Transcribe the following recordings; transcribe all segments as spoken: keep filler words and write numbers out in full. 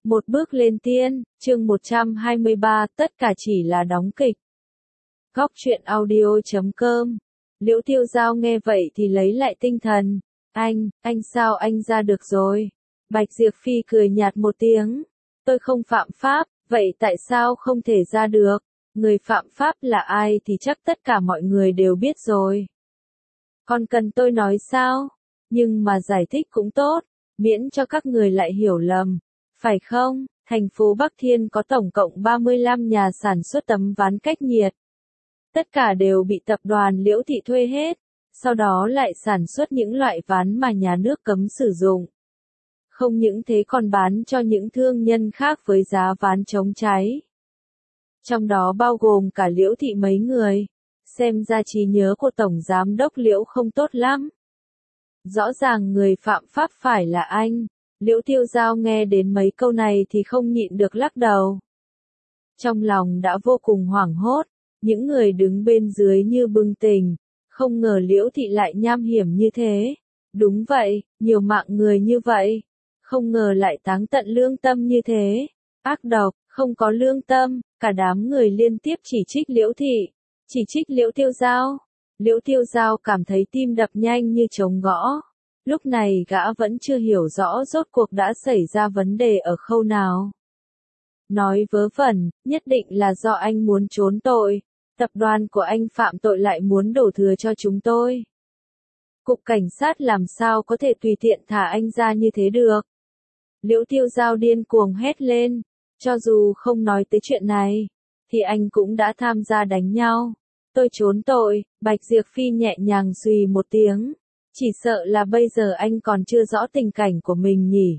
Một bước lên tiên, chương một trăm hai mươi ba, tất cả chỉ là đóng kịch. Góc truyện audio chấm com. Liễu Tiêu Giao nghe vậy thì lấy lại tinh thần. Anh, anh sao anh ra được rồi? Bạch Diệp Phi cười nhạt một tiếng. Tôi không phạm pháp, vậy tại sao không thể ra được? Người phạm pháp là ai thì chắc tất cả mọi người đều biết rồi. Còn cần tôi nói sao? Nhưng mà giải thích cũng tốt, miễn cho các người lại hiểu lầm. Phải không? Thành phố Bắc Thiên có tổng cộng ba mươi lăm nhà sản xuất tấm ván cách nhiệt. Tất cả đều bị tập đoàn Liễu Thị thuê hết, sau đó lại sản xuất những loại ván mà nhà nước cấm sử dụng. Không những thế còn bán cho những thương nhân khác với giá ván chống cháy. Trong đó bao gồm cả Liễu Thị mấy người. Xem ra trí nhớ của Tổng Giám đốc Liễu không tốt lắm. Rõ ràng người phạm pháp phải là anh. Liễu Tiêu Giao nghe đến mấy câu này thì không nhịn được lắc đầu. Trong lòng đã vô cùng hoảng hốt, những người đứng bên dưới như bừng tỉnh, không ngờ Liễu Thị lại nham hiểm như thế. Đúng vậy, nhiều mạng người như vậy, không ngờ lại táng tận lương tâm như thế. Ác độc, không có lương tâm, cả đám người liên tiếp chỉ trích Liễu Thị, chỉ trích Liễu Tiêu Giao. Liễu Tiêu Giao cảm thấy tim đập nhanh như trống gõ. Lúc này gã vẫn chưa hiểu rõ rốt cuộc đã xảy ra vấn đề ở khâu nào. Nói vớ vẩn, nhất định là do anh muốn trốn tội, tập đoàn của anh phạm tội lại muốn đổ thừa cho chúng tôi. Cục cảnh sát làm sao có thể tùy tiện thả anh ra như thế được. Liễu Tiêu Giao điên cuồng hét lên, cho dù không nói tới chuyện này, thì anh cũng đã tham gia đánh nhau. Tôi trốn tội, Bạch Diệp Phi nhẹ nhàng xùy một tiếng. Chỉ sợ là bây giờ anh còn chưa rõ tình cảnh của mình nhỉ.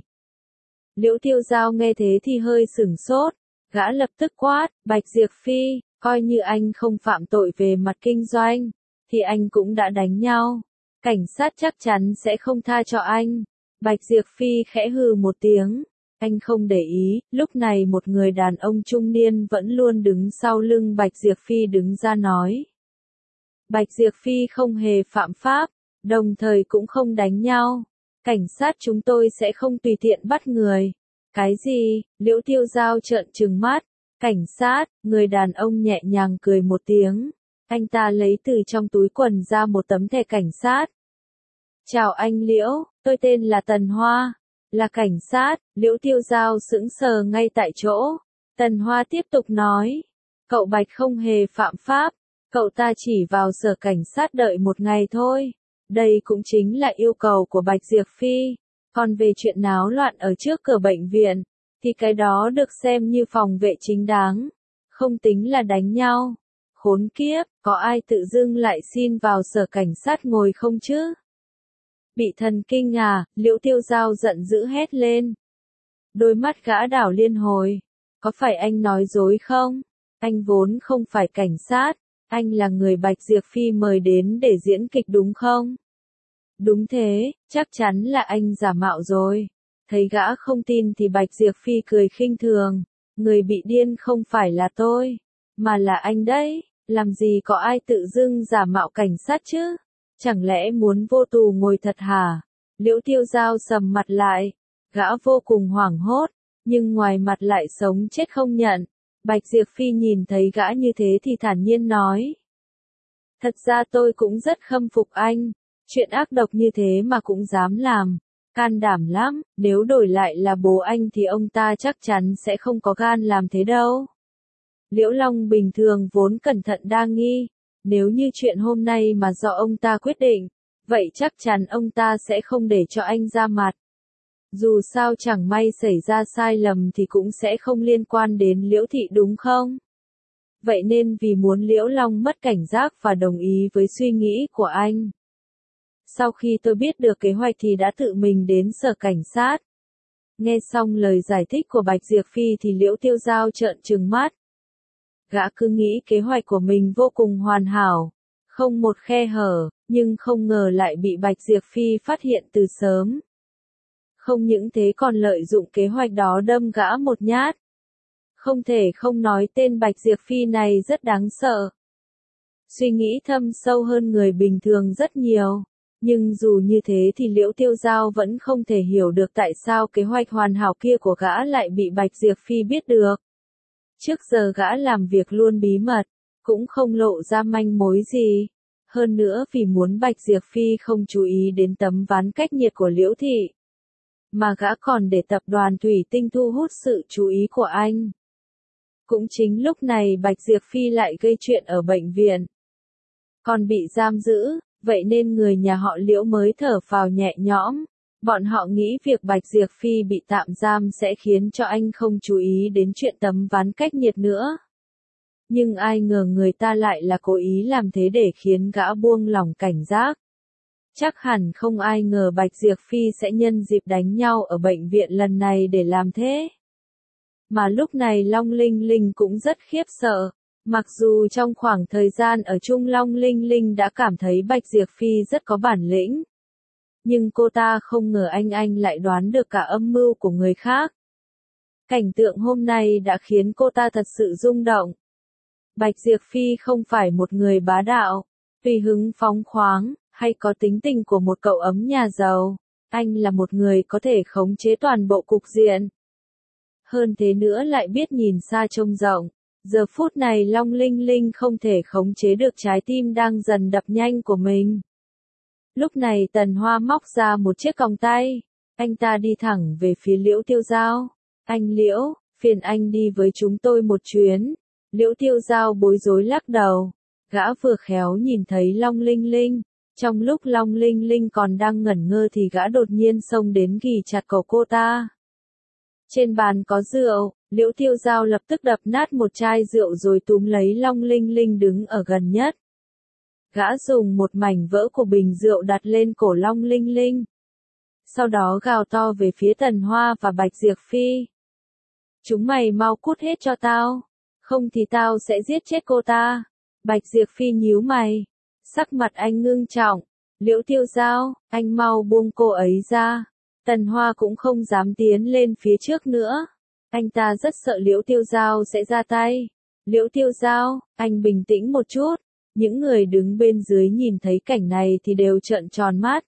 Liễu Tiêu Giao nghe thế thì hơi sửng sốt, gã lập tức quát, Bạch Diệp Phi, coi như anh không phạm tội về mặt kinh doanh, thì anh cũng đã đánh nhau. Cảnh sát chắc chắn sẽ không tha cho anh. Bạch Diệp Phi khẽ hừ một tiếng, anh không để ý, lúc này một người đàn ông trung niên vẫn luôn đứng sau lưng Bạch Diệp Phi đứng ra nói. Bạch Diệp Phi không hề phạm pháp. Đồng thời cũng không đánh nhau. Cảnh sát chúng tôi sẽ không tùy tiện bắt người. Cái gì? Liễu Tiêu Giao trợn trừng mắt. Cảnh sát, người đàn ông nhẹ nhàng cười một tiếng. Anh ta lấy từ trong túi quần ra một tấm thẻ cảnh sát. Chào anh Liễu, tôi tên là Tần Hoa. Là cảnh sát, Liễu Tiêu Giao sững sờ ngay tại chỗ. Tần Hoa tiếp tục nói. Cậu Bạch không hề phạm pháp. Cậu ta chỉ vào sở cảnh sát đợi một ngày thôi. Đây cũng chính là yêu cầu của Bạch Diệp Phi. Còn về chuyện náo loạn ở trước cửa bệnh viện, thì cái đó được xem như phòng vệ chính đáng. Không tính là đánh nhau. Khốn kiếp, có ai tự dưng lại xin vào sở cảnh sát ngồi không chứ? Bị thần kinh à, Liễu Tiêu Giao giận dữ hét lên. Đôi mắt gã đảo liên hồi. Có phải anh nói dối không? Anh vốn không phải cảnh sát. Anh là người Bạch Diệp Phi mời đến để diễn kịch đúng không? Đúng thế, chắc chắn là anh giả mạo rồi. Thấy gã không tin thì Bạch Diệp Phi cười khinh thường. Người bị điên không phải là tôi, mà là anh đấy. Làm gì có ai tự dưng giả mạo cảnh sát chứ? Chẳng lẽ muốn vô tù ngồi thật hả? Liễu Tiêu Giao sầm mặt lại. Gã vô cùng hoảng hốt, nhưng ngoài mặt lại sống chết không nhận. Bạch Diệp Phi nhìn thấy gã như thế thì thản nhiên nói. Thật ra tôi cũng rất khâm phục anh, chuyện ác độc như thế mà cũng dám làm, can đảm lắm, nếu đổi lại là bố anh thì ông ta chắc chắn sẽ không có gan làm thế đâu. Liễu Long bình thường vốn cẩn thận đa nghi, nếu như chuyện hôm nay mà do ông ta quyết định, vậy chắc chắn ông ta sẽ không để cho anh ra mặt. Dù sao chẳng may xảy ra sai lầm thì cũng sẽ không liên quan đến Liễu Thị đúng không? Vậy nên vì muốn Liễu Long mất cảnh giác và đồng ý với suy nghĩ của anh. Sau khi tôi biết được kế hoạch thì đã tự mình đến sở cảnh sát. Nghe xong lời giải thích của Bạch Diệp Phi thì Liễu Tiêu Giao trợn trừng mắt. Gã cứ nghĩ kế hoạch của mình vô cùng hoàn hảo, không một khe hở, nhưng không ngờ lại bị Bạch Diệp Phi phát hiện từ sớm. Không những thế còn lợi dụng kế hoạch đó đâm gã một nhát. Không thể không nói tên Bạch Diệp Phi này rất đáng sợ. Suy nghĩ thâm sâu hơn người bình thường rất nhiều. Nhưng dù như thế thì Liễu Tiêu Giao vẫn không thể hiểu được tại sao kế hoạch hoàn hảo kia của gã lại bị Bạch Diệp Phi biết được. Trước giờ gã làm việc luôn bí mật, cũng không lộ ra manh mối gì. Hơn nữa vì muốn Bạch Diệp Phi không chú ý đến tấm ván cách nhiệt của Liễu Thị, mà gã còn để tập đoàn Thủy Tinh thu hút sự chú ý của anh. Cũng chính lúc này Bạch Diệp Phi lại gây chuyện ở bệnh viện. Còn bị giam giữ, vậy nên người nhà họ Liễu mới thở phào nhẹ nhõm. Bọn họ nghĩ việc Bạch Diệp Phi bị tạm giam sẽ khiến cho anh không chú ý đến chuyện tấm ván cách nhiệt nữa. Nhưng ai ngờ người ta lại là cố ý làm thế để khiến gã buông lỏng cảnh giác. Chắc hẳn không ai ngờ Bạch Diệp Phi sẽ nhân dịp đánh nhau ở bệnh viện lần này để làm thế. Mà lúc này Long Linh Linh cũng rất khiếp sợ. Mặc dù trong khoảng thời gian ở chung Long Linh Linh đã cảm thấy Bạch Diệp Phi rất có bản lĩnh. Nhưng cô ta không ngờ anh anh lại đoán được cả âm mưu của người khác. Cảnh tượng hôm nay đã khiến cô ta thật sự rung động. Bạch Diệp Phi không phải một người bá đạo, tùy hứng phóng khoáng, hay có tính tình của một cậu ấm nhà giàu. Anh là một người có thể khống chế toàn bộ cục diện. Hơn thế nữa lại biết nhìn xa trông rộng. Giờ phút này Long Linh Linh không thể khống chế được trái tim đang dần đập nhanh của mình. Lúc này Tần Hoa móc ra một chiếc còng tay. Anh ta đi thẳng về phía Liễu Tiêu Giao. Anh Liễu, phiền anh đi với chúng tôi một chuyến. Liễu Tiêu Giao bối rối lắc đầu. Gã vừa khéo nhìn thấy Long Linh Linh. Trong lúc Long Linh Linh còn đang ngẩn ngơ thì gã đột nhiên xông đến ghì chặt cổ cô ta. Trên bàn có rượu, Liễu Tiêu Giao lập tức đập nát một chai rượu rồi túm lấy Long Linh Linh đứng ở gần nhất. Gã dùng một mảnh vỡ của bình rượu đặt lên cổ Long Linh Linh. Sau đó gào to về phía Tần Hoa và Bạch Diệp Phi. Chúng mày mau cút hết cho tao, không thì tao sẽ giết chết cô ta. Bạch Diệp Phi nhíu mày, sắc mặt anh ngưng trọng. Liễu Tiêu Giao, anh mau buông cô ấy ra. Tần Hoa cũng không dám tiến lên phía trước nữa. Anh ta rất sợ Liễu Tiêu Giao sẽ ra tay. Liễu Tiêu Giao, anh bình tĩnh một chút. Những người đứng bên dưới nhìn thấy cảnh này thì đều trợn tròn mắt.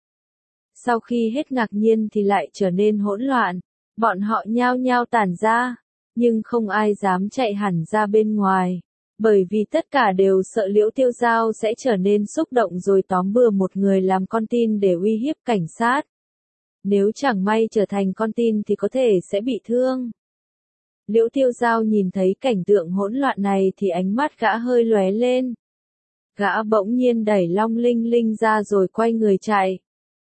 Sau khi hết ngạc nhiên thì lại trở nên hỗn loạn. Bọn họ nhao nhao tản ra, nhưng không ai dám chạy hẳn ra bên ngoài. Bởi vì tất cả đều sợ Liễu Tiêu Giao sẽ trở nên xúc động rồi tóm bừa một người làm con tin để uy hiếp cảnh sát. Nếu chẳng may trở thành con tin thì có thể sẽ bị thương. Liễu Tiêu Giao nhìn thấy cảnh tượng hỗn loạn này thì ánh mắt gã hơi lóe lên. Gã bỗng nhiên đẩy Long Linh Linh ra rồi quay người chạy.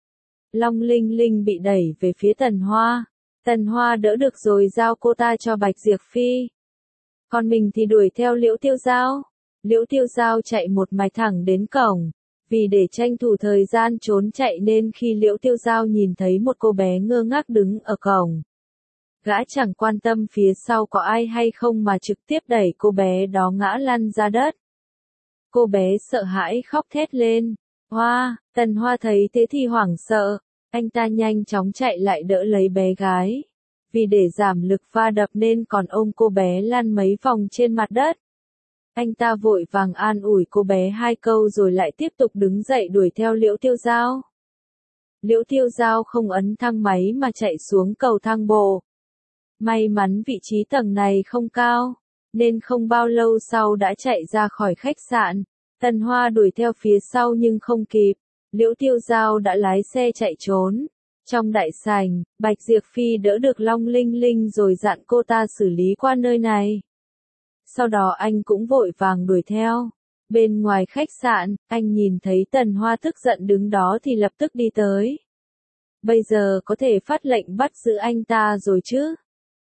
Long Linh Linh bị đẩy về phía Tần Hoa. Tần Hoa đỡ được rồi giao cô ta cho Bạch Diệp Phi. Còn mình thì đuổi theo Liễu Tiêu Giao. Liễu Tiêu Giao chạy một mạch thẳng đến cổng. Vì để tranh thủ thời gian trốn chạy nên khi Liễu Tiêu Giao nhìn thấy một cô bé ngơ ngác đứng ở cổng. Gã chẳng quan tâm phía sau có ai hay không mà trực tiếp đẩy cô bé đó ngã lăn ra đất. Cô bé sợ hãi khóc thét lên. Hoa, Tần Hoa thấy thế thì hoảng sợ. Anh ta nhanh chóng chạy lại đỡ lấy bé gái. Vì để giảm lực va đập nên còn ôm cô bé lăn mấy vòng trên mặt đất. Anh ta vội vàng an ủi cô bé hai câu rồi lại tiếp tục đứng dậy đuổi theo Liễu Tiêu Giao. Liễu Tiêu Giao không ấn thang máy mà chạy xuống cầu thang bộ. May mắn vị trí tầng này không cao, nên không bao lâu sau đã chạy ra khỏi khách sạn. Tần Hoa đuổi theo phía sau nhưng không kịp. Liễu Tiêu Giao đã lái xe chạy trốn. Trong đại sảnh, Bạch Diệp Phi đỡ được Long Linh Linh rồi dặn cô ta xử lý qua nơi này. Sau đó anh cũng vội vàng đuổi theo. Bên ngoài khách sạn, anh nhìn thấy Tần Hoa tức giận đứng đó thì lập tức đi tới. Bây giờ có thể phát lệnh bắt giữ anh ta rồi chứ?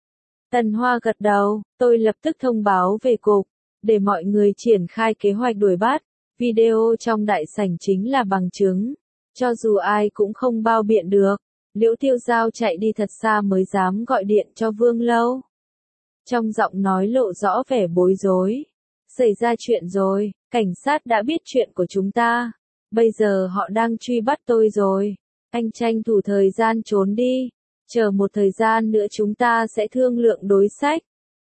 Tần Hoa gật đầu, tôi lập tức thông báo về cục, để mọi người triển khai kế hoạch đuổi bắt. Video trong đại sảnh chính là bằng chứng. Cho dù ai cũng không bao biện được. Liễu Tiêu Giao chạy đi thật xa mới dám gọi điện cho Vương Lâu. Trong giọng nói lộ rõ vẻ bối rối. Xảy ra chuyện rồi, cảnh sát đã biết chuyện của chúng ta. Bây giờ họ đang truy bắt tôi rồi. Anh tranh thủ thời gian trốn đi. Chờ một thời gian nữa chúng ta sẽ thương lượng đối sách.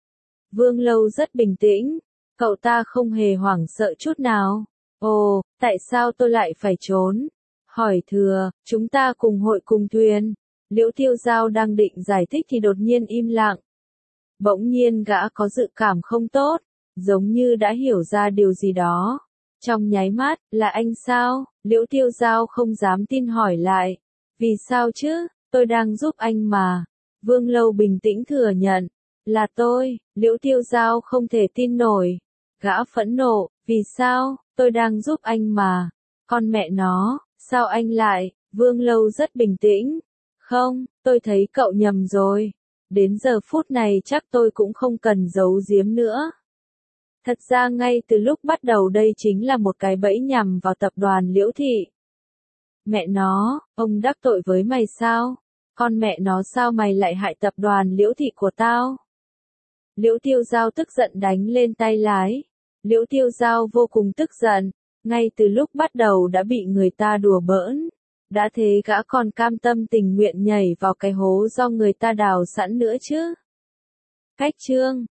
Vương Lâu rất bình tĩnh. Cậu ta không hề hoảng sợ chút nào. Ồ, tại sao tôi lại phải trốn? Hỏi thừa, chúng ta cùng hội cùng thuyền. Liễu Tiêu Giao đang định giải thích thì đột nhiên im lặng. Bỗng nhiên gã có dự cảm không tốt, giống như đã hiểu ra điều gì đó. Trong nháy mắt, là anh sao? Liễu Tiêu Giao không dám tin hỏi lại. Vì sao chứ, tôi đang giúp anh mà. Vương Lâu bình tĩnh thừa nhận. Là tôi, Liễu Tiêu Giao không thể tin nổi. Gã phẫn nộ, vì sao, tôi đang giúp anh mà. Con mẹ nó, sao anh lại, Vương Lâu rất bình tĩnh. Không, tôi thấy cậu nhầm rồi. Đến giờ phút này chắc tôi cũng không cần giấu giếm nữa. Thật ra ngay từ lúc bắt đầu đây chính là một cái bẫy nhằm vào tập đoàn Liễu Thị. Mẹ nó, ông đắc tội với mày sao? Con mẹ nó sao mày lại hại tập đoàn Liễu Thị của tao? Liễu Tiêu Giao tức giận đánh lên tay lái. Liễu Tiêu Giao vô cùng tức giận, ngay từ lúc bắt đầu đã bị người ta đùa bỡn. Đã thế gã còn cam tâm tình nguyện nhảy vào cái hố do người ta đào sẵn nữa chứ. Cách chương